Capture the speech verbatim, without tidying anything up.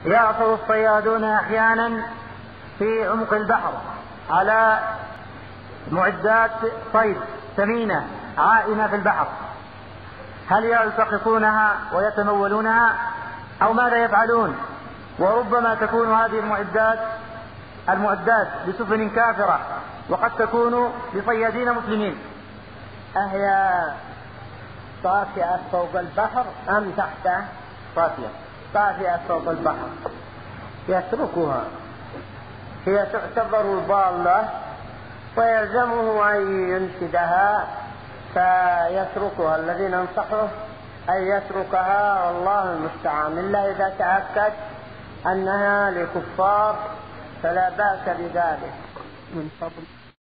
يعثر الصيادون أحيانا في عمق البحر على معدات صيد ثمينة عائمة في البحر، هل يلتقطونها ويتمولونها أو ماذا يفعلون؟ وربما تكون هذه المعدات المعدات بسفن كافرة وقد تكون لصيادين مسلمين. أهي طافئة فوق البحر أم تحته؟ طافئة طافئة فوق البحر يتركها، هي تعتبر ضالة ويلزمه أن ينشدها فيتركها. الذي ننصحه أن يتركها والله المستعان، إلا إذا تأكد أنها لكفار فلا بأس بذلك. من فضل